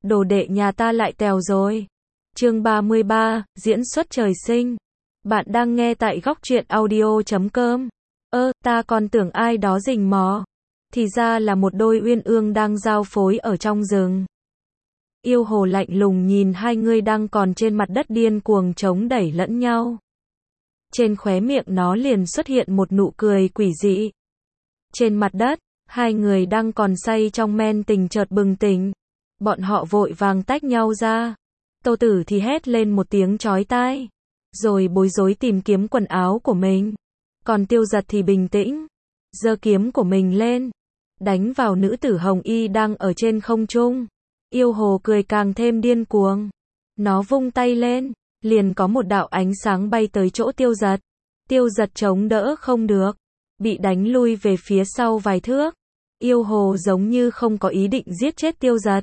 đồ đệ nhà ta lại tèo rồi. Chương 33, diễn xuất trời sinh. Bạn đang nghe tại góc truyện audio.com. Ta còn tưởng ai đó rình mò. Thì ra là một đôi uyên ương đang giao phối ở trong rừng. Yêu hồ lạnh lùng nhìn hai người đang còn trên mặt đất điên cuồng chống đẩy lẫn nhau. Trên khóe miệng nó liền xuất hiện một nụ cười quỷ dị. Trên mặt đất, hai người đang còn say trong men tình chợt bừng tỉnh. Bọn họ vội vàng tách nhau ra. Tô Tử thì hét lên một tiếng chói tai, rồi bối rối tìm kiếm quần áo của mình. Còn Tiêu Giật thì bình tĩnh, giơ kiếm của mình lên, đánh vào nữ tử hồng y đang ở trên không trung. Yêu hồ cười càng thêm điên cuồng. Nó vung tay lên, liền có một đạo ánh sáng bay tới chỗ Tiêu Giật. Tiêu Giật chống đỡ không được, bị đánh lui về phía sau vài thước. Yêu hồ giống như không có ý định giết chết Tiêu Giật.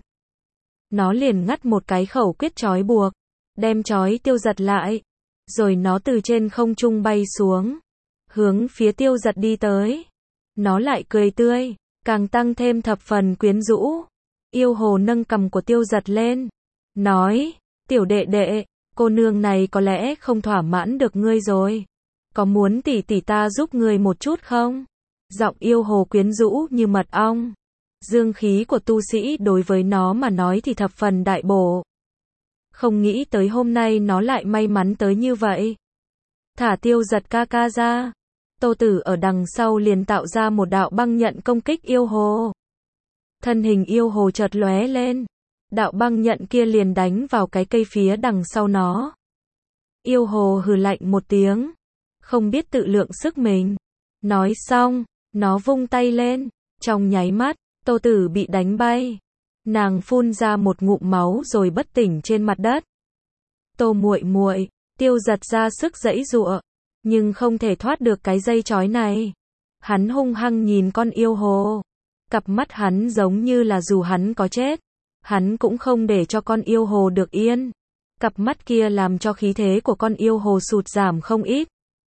Nó liền ngắt một cái khẩu quyết trói buộc, đem trói Tiêu Giật lại. Rồi nó từ trên không trung bay xuống, hướng phía Tiêu Giật đi tới. Nó lại cười tươi, càng tăng thêm thập phần quyến rũ. Yêu hồ nâng cằm của Tiêu Giật lên, nói, tiểu đệ đệ, cô nương này có lẽ không thỏa mãn được ngươi rồi. Có muốn tỷ tỷ ta giúp ngươi một chút không? Giọng yêu hồ quyến rũ như mật ong. Dương khí của tu sĩ đối với nó mà nói thì thập phần đại bổ. Không nghĩ tới hôm nay nó lại may mắn tới như vậy. Thả Tiêu Giật ca ca ra. Tô Tử ở đằng sau liền tạo ra một đạo băng nhận công kích yêu hồ. Thân hình yêu hồ chợt lóe lên. Đạo băng nhận kia liền đánh vào cái cây phía đằng sau nó. Yêu hồ hừ lạnh một tiếng, không biết tự lượng sức mình. Nói xong, nó vung tay lên. Trong nháy mắt, Tô Tử bị đánh bay. Nàng phun ra một ngụm máu rồi bất tỉnh trên mặt đất. Tô muội muội, Tiêu Giật ra sức giãy giụa, nhưng không thể thoát được cái dây trói này. Hắn hung hăng nhìn con yêu hồ. Cặp mắt hắn giống như là dù hắn có chết, hắn cũng không để cho con yêu hồ được yên. Cặp mắt kia làm cho khí thế của con yêu hồ sụt giảm không ít.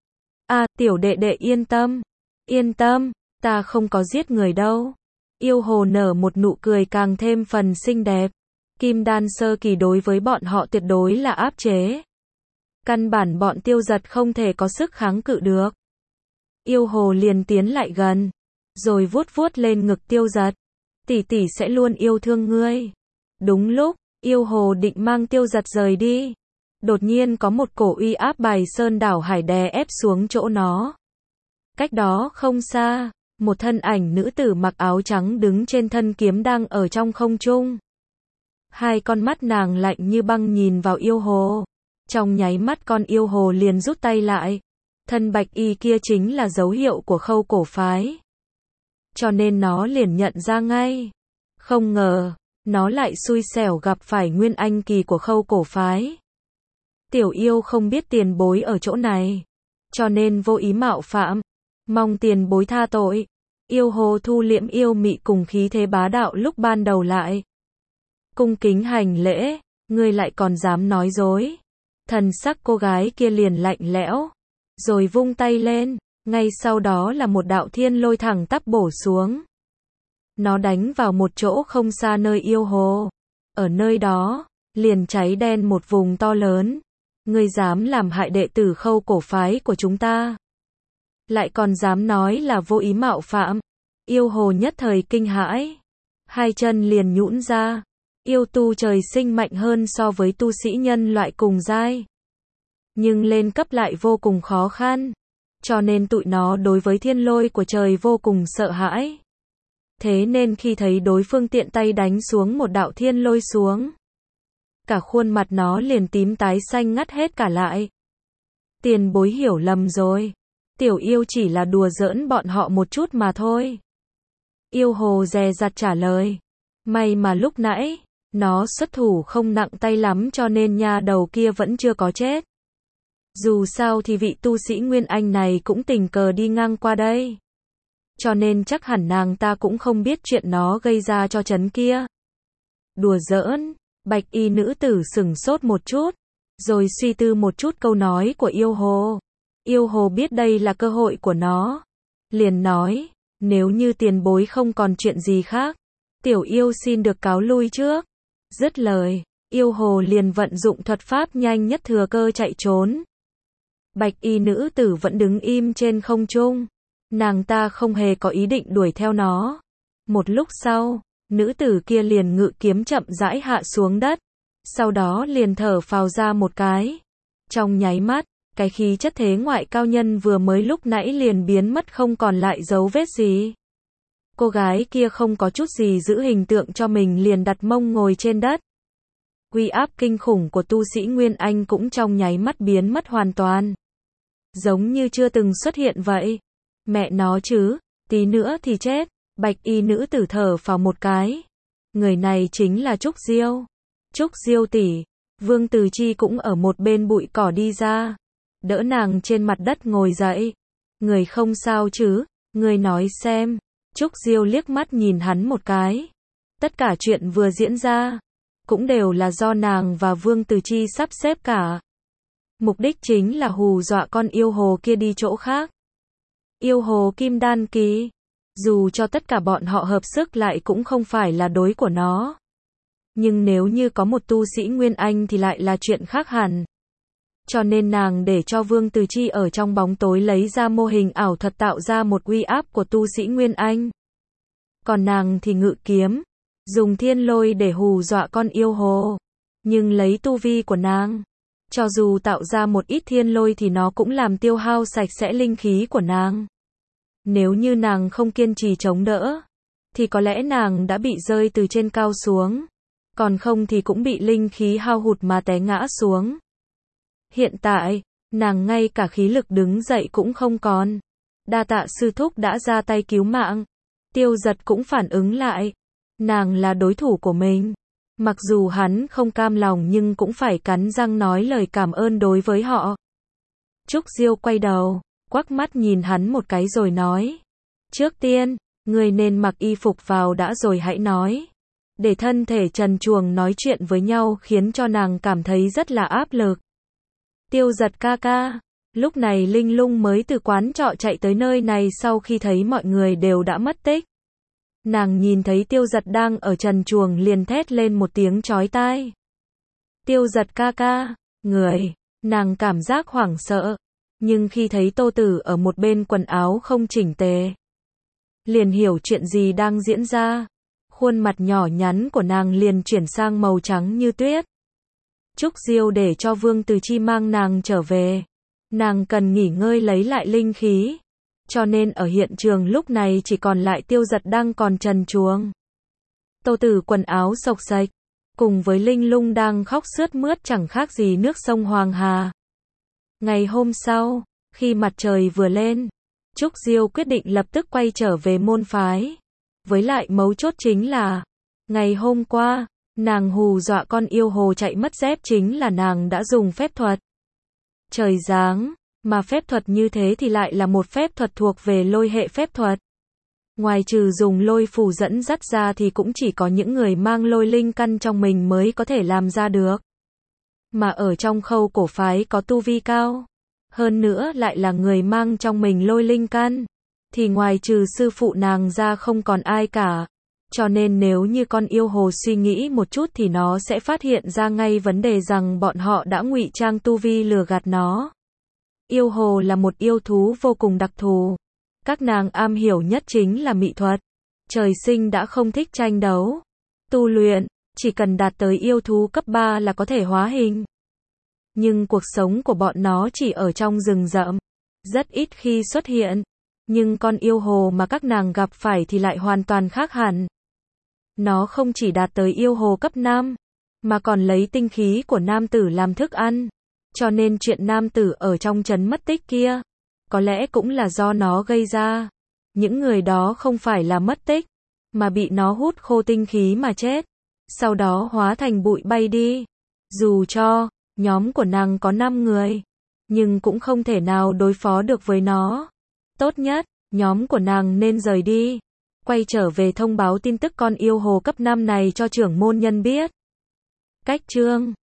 Tiểu đệ đệ yên tâm, ta không có giết người đâu. Yêu hồ nở một nụ cười càng thêm phần xinh đẹp. Kim đan sơ kỳ đối với bọn họ tuyệt đối là áp chế. Căn bản bọn Tiêu Giật không thể có sức kháng cự được. Yêu hồ liền tiến lại gần, rồi vuốt vuốt lên ngực Tiêu Giật. Tỷ tỷ sẽ luôn yêu thương ngươi. Đúng lúc, yêu hồ định mang Tiêu Giật rời đi. Đột nhiên có một cổ uy áp bài sơn đảo hải đè ép xuống chỗ nó. Cách đó không xa, một thân ảnh nữ tử mặc áo trắng đứng trên thân kiếm đang ở trong không trung. Hai con mắt nàng lạnh như băng nhìn vào yêu hồ. Trong nháy mắt con yêu hồ liền rút tay lại. Thân bạch y kia chính là dấu hiệu của Khâu cổ phái. Cho nên nó liền nhận ra ngay. Không ngờ, nó lại xui xẻo gặp phải nguyên anh kỳ của Khâu cổ phái. Tiểu yêu không biết tiền bối ở chỗ này, cho nên vô ý mạo phạm, mong tiền bối tha tội. Yêu hồ thu liễm yêu mị cùng khí thế bá đạo lúc ban đầu lại. Cung kính hành lễ, ngươi lại còn dám nói dối. Thần sắc cô gái kia liền lạnh lẽo, rồi vung tay lên, ngay sau đó là một đạo thiên lôi thẳng tắp bổ xuống. Nó đánh vào một chỗ không xa nơi yêu hồ. Ở nơi đó, liền cháy đen một vùng to lớn. Ngươi dám làm hại đệ tử Khâu cổ phái của chúng ta, lại còn dám nói là vô ý mạo phạm. Yêu hồ nhất thời kinh hãi, hai chân liền nhũn ra. Yêu tu trời sinh mạnh hơn so với tu sĩ nhân loại cùng giai, nhưng lên cấp lại vô cùng khó khăn, cho nên tụi nó đối với thiên lôi của trời vô cùng sợ hãi. Thế nên khi thấy đối phương tiện tay đánh xuống một đạo thiên lôi xuống, cả khuôn mặt nó liền tím tái xanh ngắt hết cả lại. Tiền bối hiểu lầm rồi, tiểu yêu chỉ là đùa giỡn bọn họ một chút mà thôi. Yêu hồ dè dặt trả lời. May mà lúc nãy, nó xuất thủ không nặng tay lắm cho nên nha đầu kia vẫn chưa có chết. Dù sao thì vị tu sĩ Nguyên Anh này cũng tình cờ đi ngang qua đây, cho nên chắc hẳn nàng ta cũng không biết chuyện nó gây ra cho trấn kia. Đùa giỡn. Bạch y nữ tử sửng sốt một chút, rồi suy tư một chút câu nói của yêu hồ. Yêu hồ biết đây là cơ hội của nó, liền nói, nếu như tiền bối không còn chuyện gì khác, tiểu yêu xin được cáo lui trước. Dứt lời, yêu hồ liền vận dụng thuật pháp nhanh nhất thừa cơ chạy trốn. Bạch y nữ tử vẫn đứng im trên không trung. Nàng ta không hề có ý định đuổi theo nó. Một lúc sau, nữ tử kia liền ngự kiếm chậm rãi hạ xuống đất. Sau đó liền thở phào ra một cái. Trong nháy mắt, cái khí chất thế ngoại cao nhân vừa mới lúc nãy liền biến mất không còn lại dấu vết gì. Cô gái kia không có chút gì giữ hình tượng cho mình liền đặt mông ngồi trên đất. Uy áp kinh khủng của tu sĩ Nguyên Anh cũng trong nháy mắt biến mất hoàn toàn. Giống như chưa từng xuất hiện vậy. Mẹ nó chứ, tí nữa thì chết. Bạch y nữ tử thở phào một cái. Người này chính là Trúc Diêu. Trúc Diêu tỷ. Vương Từ Chi cũng ở một bên bụi cỏ đi ra. Đỡ nàng trên mặt đất ngồi dậy. Người không sao chứ, người nói xem. Trúc Diêu liếc mắt nhìn hắn một cái. Tất cả chuyện vừa diễn ra, cũng đều là do nàng và Vương Từ Chi sắp xếp cả. Mục đích chính là hù dọa con yêu hồ kia đi chỗ khác. Yêu hồ kim đan kỳ, dù cho tất cả bọn họ hợp sức lại cũng không phải là đối của nó. Nhưng nếu như có một tu sĩ Nguyên Anh thì lại là chuyện khác hẳn. Cho nên nàng để cho Vương Từ Chi ở trong bóng tối lấy ra mô hình ảo thuật tạo ra một uy áp của tu sĩ Nguyên Anh. Còn nàng thì ngự kiếm, dùng thiên lôi để hù dọa con yêu hồ. Nhưng lấy tu vi của nàng, cho dù tạo ra một ít thiên lôi thì nó cũng làm tiêu hao sạch sẽ linh khí của nàng. Nếu như nàng không kiên trì chống đỡ, thì có lẽ nàng đã bị rơi từ trên cao xuống. Còn không thì cũng bị linh khí hao hụt mà té ngã xuống. Hiện tại, nàng ngay cả khí lực đứng dậy cũng không còn. Đa tạ sư thúc đã ra tay cứu mạng. Tiêu Giật cũng phản ứng lại. Nàng là đối thủ của mình. Mặc dù hắn không cam lòng nhưng cũng phải cắn răng nói lời cảm ơn đối với họ. Trúc Diêu quay đầu, quắc mắt nhìn hắn một cái rồi nói. Trước tiên, người nên mặc y phục vào đã rồi hãy nói. Để thân thể trần truồng nói chuyện với nhau khiến cho nàng cảm thấy rất là áp lực. Tiêu Giật ca ca. Lúc này Linh Lung mới từ quán trọ chạy tới nơi này sau khi thấy mọi người đều đã mất tích. Nàng nhìn thấy Tiêu Giật đang ở trần truồng liền thét lên một tiếng chói tai. Tiêu Giật ca ca, người, nàng cảm giác hoảng sợ. Nhưng khi thấy Tô Tử ở một bên quần áo không chỉnh tề, liền hiểu chuyện gì đang diễn ra. Khuôn mặt nhỏ nhắn của nàng liền chuyển sang màu trắng như tuyết. Trúc Diêu để cho Vương Từ Chi mang nàng trở về. Nàng cần nghỉ ngơi lấy lại linh khí. Cho nên ở hiện trường lúc này chỉ còn lại Tiêu Giật đang còn trần truồng. Tô Tử quần áo xộc xệch, cùng với Linh Lung đang khóc sướt mướt chẳng khác gì nước sông Hoàng Hà. Ngày hôm sau, khi mặt trời vừa lên, Trúc Diêu quyết định lập tức quay trở về môn phái. Với lại mấu chốt chính là, ngày hôm qua, nàng hù dọa con yêu hồ chạy mất dép chính là nàng đã dùng phép thuật. Trời giáng, mà phép thuật như thế thì lại là một phép thuật thuộc về lôi hệ phép thuật. Ngoài trừ dùng lôi phù dẫn dắt ra thì cũng chỉ có những người mang lôi linh căn trong mình mới có thể làm ra được. Mà ở trong khâu cổ phái có tu vi cao, hơn nữa lại là người mang trong mình lôi linh căn, thì ngoài trừ sư phụ nàng ra không còn ai cả. Cho nên nếu như con yêu hồ suy nghĩ một chút thì nó sẽ phát hiện ra ngay vấn đề rằng bọn họ đã ngụy trang tu vi lừa gạt nó. Yêu hồ là một yêu thú vô cùng đặc thù. Các nàng am hiểu nhất chính là mị thuật. Trời sinh đã không thích tranh đấu, tu luyện, chỉ cần đạt tới yêu thú cấp 3 là có thể hóa hình. Nhưng cuộc sống của bọn nó chỉ ở trong rừng rậm, rất ít khi xuất hiện. Nhưng con yêu hồ mà các nàng gặp phải thì lại hoàn toàn khác hẳn. Nó không chỉ đạt tới yêu hồ cấp 5, mà còn lấy tinh khí của nam tử làm thức ăn. Cho nên chuyện nam tử ở trong trấn mất tích kia, có lẽ cũng là do nó gây ra. Những người đó không phải là mất tích, mà bị nó hút khô tinh khí mà chết. Sau đó hóa thành bụi bay đi. Dù cho, nhóm của nàng có 5 người, nhưng cũng không thể nào đối phó được với nó. Tốt nhất, nhóm của nàng nên rời đi. Quay trở về thông báo tin tức con yêu hồ cấp 5 này cho trưởng môn nhân biết. Cách chương